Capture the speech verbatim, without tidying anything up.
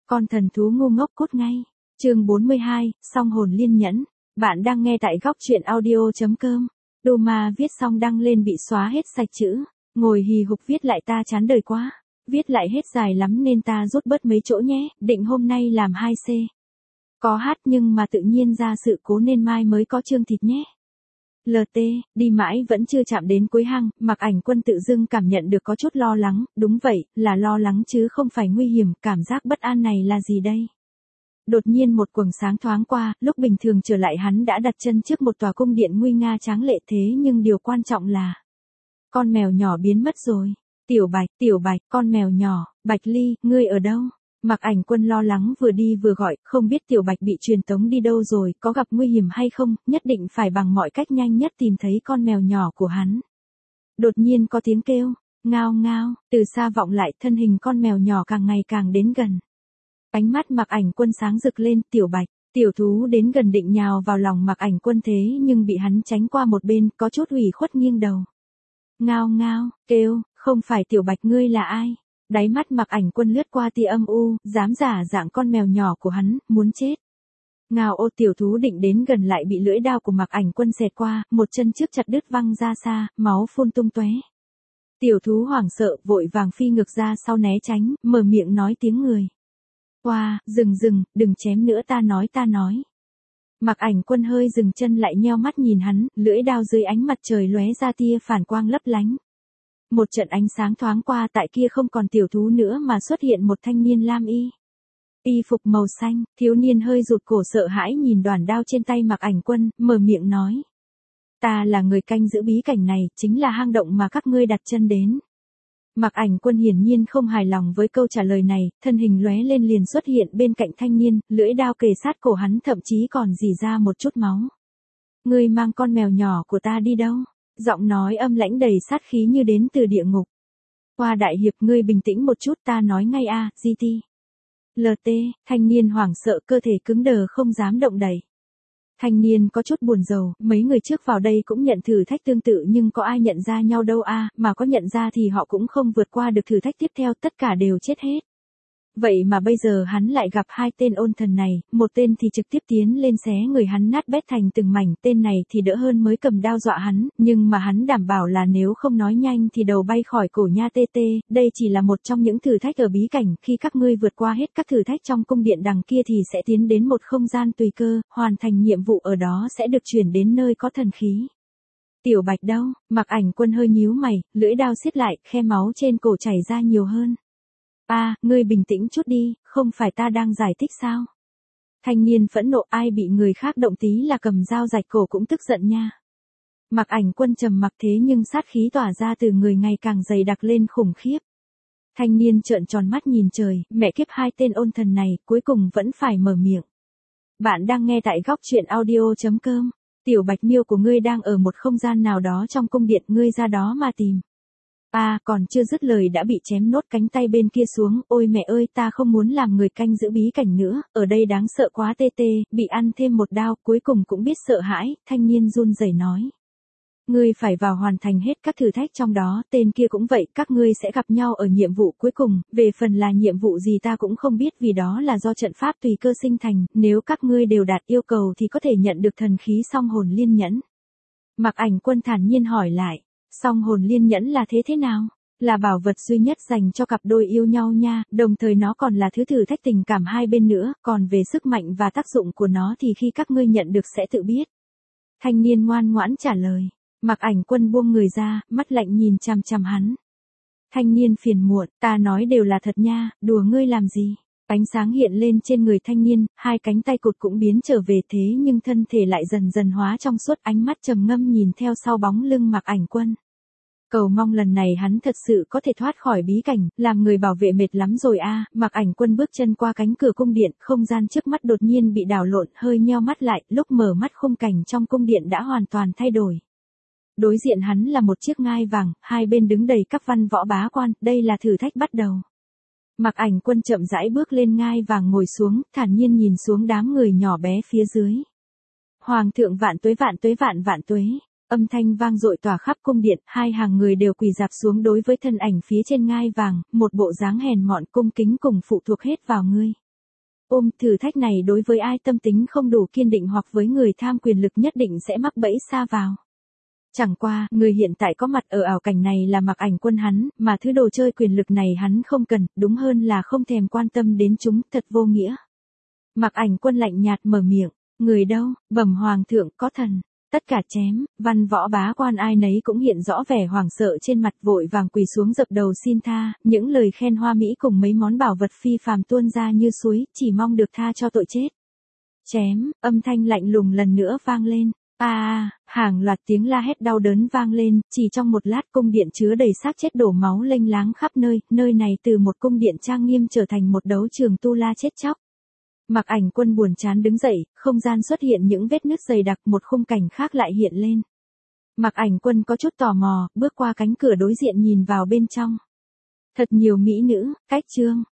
Con thần thú ngu ngốc cút ngay. Chương bốn mươi hai, song hồn liên nhẫn. Bạn đang nghe tại góc truyện audio.com. Doma viết xong đăng lên bị xóa hết sạch chữ. Ngồi hì hục viết lại ta chán đời quá. Viết lại hết dài lắm nên ta rút bớt mấy chỗ nhé, định hôm nay làm hai C. Có hát nhưng mà tự nhiên ra sự cố nên mai mới có chương thịt nhé. lờ tê, đi mãi vẫn chưa chạm đến cuối hang, Mặc Ảnh Quân tự dưng cảm nhận được có chút lo lắng, đúng vậy, là lo lắng chứ không phải nguy hiểm, cảm giác bất an này là gì đây? Đột nhiên một quầng sáng thoáng qua, lúc bình thường trở lại hắn đã đặt chân trước một tòa cung điện nguy nga tráng lệ thế nhưng điều quan trọng là con mèo nhỏ biến mất rồi. Tiểu Bạch, Tiểu Bạch, con mèo nhỏ, Bạch Ly, ngươi ở đâu? Mặc Ảnh Quân lo lắng vừa đi vừa gọi, không biết Tiểu Bạch bị truyền tống đi đâu rồi, có gặp nguy hiểm hay không, nhất định phải bằng mọi cách nhanh nhất tìm thấy con mèo nhỏ của hắn. Đột nhiên có tiếng kêu, ngao ngao, từ xa vọng lại, thân hình con mèo nhỏ càng ngày càng đến gần. Ánh mắt Mặc Ảnh Quân sáng rực lên, Tiểu Bạch, tiểu thú đến gần định nhào vào lòng Mặc Ảnh Quân thế nhưng bị hắn tránh qua một bên, có chút ủy khuất nghiêng đầu. Ngao ngao, kêu, không phải Tiểu Bạch ngươi là ai? Đáy mắt Mặc Ảnh Quân lướt qua tia âm u, dám giả dạng con mèo nhỏ của hắn, muốn chết. Ngao ô, tiểu thú định đến gần lại bị lưỡi đao của Mặc Ảnh Quân xẹt qua, một chân trước chặt đứt văng ra xa, máu phun tung tóe. Tiểu thú hoảng sợ, vội vàng phi ngược ra sau né tránh, mở miệng nói tiếng người. Oa, wow, dừng dừng, đừng chém nữa ta nói ta nói. Mặc Ảnh Quân hơi dừng chân lại nheo mắt nhìn hắn, lưỡi đao dưới ánh mặt trời lóe ra tia phản quang lấp lánh. Một trận ánh sáng thoáng qua, tại kia không còn tiểu thú nữa mà xuất hiện một thanh niên lam y. Y phục màu xanh, thiếu niên hơi rụt cổ sợ hãi nhìn đoàn đao trên tay Mặc Ảnh Quân, mở miệng nói. Ta là người canh giữ bí cảnh này, chính là hang động mà các ngươi đặt chân đến. Mặc Ảnh Quân hiển nhiên không hài lòng với câu trả lời này, thân hình lóe lên liền xuất hiện bên cạnh thanh niên, lưỡi đao kề sát cổ hắn thậm chí còn rỉ ra một chút máu. Ngươi mang con mèo nhỏ của ta đi đâu? Giọng nói âm lãnh đầy sát khí như đến từ địa ngục. Qua đại hiệp, ngươi bình tĩnh một chút, ta nói ngay a, à, giê tê. lờ tê, thanh niên hoảng sợ, cơ thể cứng đờ không dám động đậy. Thanh niên có chút buồn rầu, mấy người trước vào đây cũng nhận thử thách tương tự nhưng có ai nhận ra nhau đâu a, à, mà có nhận ra thì họ cũng không vượt qua được thử thách tiếp theo, tất cả đều chết hết. Vậy mà bây giờ hắn lại gặp hai tên ôn thần này, một tên thì trực tiếp tiến lên xé người hắn nát bét thành từng mảnh, tên này thì đỡ hơn mới cầm đao dọa hắn, nhưng mà hắn đảm bảo là nếu không nói nhanh thì đầu bay khỏi cổ nha tê tê, đây chỉ là một trong những thử thách ở bí cảnh, khi các ngươi vượt qua hết các thử thách trong cung điện đằng kia thì sẽ tiến đến một không gian tùy cơ, hoàn thành nhiệm vụ ở đó sẽ được chuyển đến nơi có thần khí. Tiểu Bạch đâu? Mặc Ảnh Quân hơi nhíu mày, lưỡi đao siết lại, khe máu trên cổ chảy ra nhiều hơn. A, à, ngươi bình tĩnh chút đi, không phải ta đang giải thích sao? Thanh niên phẫn nộ, ai bị người khác động tí là cầm dao rạch cổ cũng tức giận nha. Mặc Ảnh Quân trầm mặc thế nhưng sát khí tỏa ra từ người ngày càng dày đặc lên khủng khiếp. Thanh niên trợn tròn mắt nhìn trời, mẹ kiếp hai tên ôn thần này, cuối cùng vẫn phải mở miệng. Bạn đang nghe tại góc truyện audio.com. Tiểu Bạch miêu của ngươi đang ở một không gian nào đó trong cung điện, ngươi ra đó mà tìm. A, à, còn chưa dứt lời đã bị chém nốt cánh tay bên kia xuống, ôi mẹ ơi, ta không muốn làm người canh giữ bí cảnh nữa, ở đây đáng sợ quá tê tê, bị ăn thêm một đao, cuối cùng cũng biết sợ hãi, thanh niên run rẩy nói. Ngươi phải vào hoàn thành hết các thử thách trong đó, tên kia cũng vậy, các ngươi sẽ gặp nhau ở nhiệm vụ cuối cùng, về phần là nhiệm vụ gì ta cũng không biết vì đó là do trận pháp tùy cơ sinh thành, nếu các ngươi đều đạt yêu cầu thì có thể nhận được thần khí song hồn liên nhẫn. Mặc Ảnh Quân thản nhiên hỏi lại. Song hồn liên nhẫn là thế thế nào? Là bảo vật duy nhất dành cho cặp đôi yêu nhau nha, đồng thời nó còn là thứ thử thách tình cảm hai bên nữa, còn về sức mạnh và tác dụng của nó thì khi các ngươi nhận được sẽ tự biết. Thanh niên ngoan ngoãn trả lời. Mặc Ảnh Quân buông người ra, mắt lạnh nhìn chằm chằm hắn. Thanh niên phiền muộn, ta nói đều là thật nha, đùa ngươi làm gì? Ánh sáng hiện lên trên người thanh niên, hai cánh tay cụt cũng biến trở về thế nhưng thân thể lại dần dần hóa trong suốt, ánh mắt trầm ngâm nhìn theo sau bóng lưng Mặc Ảnh Quân. Cầu mong lần này hắn thật sự có thể thoát khỏi bí cảnh, làm người bảo vệ mệt lắm rồi a. À. Mặc Ảnh Quân bước chân qua cánh cửa cung điện, không gian trước mắt đột nhiên bị đảo lộn, hơi nheo mắt lại, lúc mở mắt khung cảnh trong cung điện đã hoàn toàn thay đổi. Đối diện hắn là một chiếc ngai vàng, hai bên đứng đầy các văn võ bá quan, đây là thử thách bắt đầu. Mặc Ảnh Quân chậm rãi bước lên ngai vàng ngồi xuống, thản nhiên nhìn xuống đám người nhỏ bé phía dưới. Hoàng thượng vạn tuế vạn tuế vạn vạn tuế. Âm thanh vang dội tỏa khắp cung điện, hai hàng người đều quỳ rạp xuống đối với thân ảnh phía trên ngai vàng, một bộ dáng hèn mọn cung kính cùng phụ thuộc hết vào ngươi. ôm thử thách này đối với ai tâm tính không đủ kiên định hoặc với người tham quyền lực nhất định sẽ mắc bẫy sa vào. Chẳng qua, người hiện tại có mặt ở ảo cảnh này là Mạc Ảnh Quân hắn, mà thứ đồ chơi quyền lực này hắn không cần, đúng hơn là không thèm quan tâm đến chúng, thật vô nghĩa. Mạc Ảnh Quân lạnh nhạt mở miệng, người đâu, bẩm hoàng thượng có thần. Tất cả chém, văn võ bá quan ai nấy cũng hiện rõ vẻ hoảng sợ trên mặt, vội vàng quỳ xuống dập đầu xin tha, những lời khen hoa mỹ cùng mấy món bảo vật phi phàm tuôn ra như suối, chỉ mong được tha cho tội chết. Chém, âm thanh lạnh lùng lần nữa vang lên. A à, hàng loạt tiếng la hét đau đớn vang lên, chỉ trong một lát cung điện chứa đầy xác chết đổ máu lênh láng khắp nơi, nơi này từ một cung điện trang nghiêm trở thành một đấu trường tu la chết chóc. Mạc Ảnh Quân buồn chán đứng dậy, không gian xuất hiện những vết nứt dày đặc, một khung cảnh khác lại hiện lên. Mạc Ảnh Quân có chút tò mò, bước qua cánh cửa đối diện nhìn vào bên trong. Thật nhiều mỹ nữ, cách trương,